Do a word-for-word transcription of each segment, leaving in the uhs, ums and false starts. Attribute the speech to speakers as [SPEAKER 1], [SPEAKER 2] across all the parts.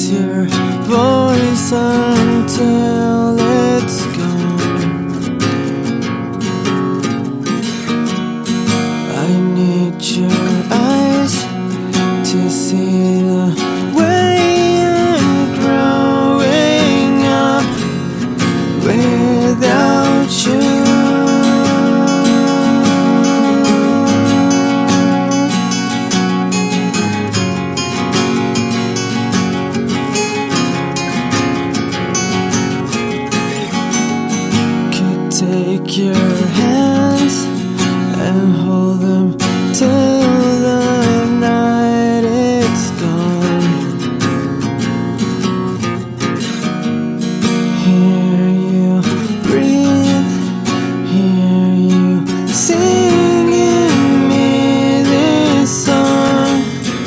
[SPEAKER 1] miss your voice until it's gone. I need your eyes to see the way I'm growing up without you. Take your hands and hold them till the night it's gone. Hear you breathe, hear you singing me this song,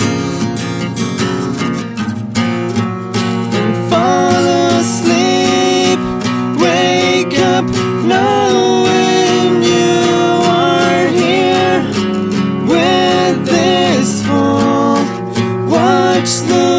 [SPEAKER 1] and fall asleep, wake up knowing you are here with this whole watch the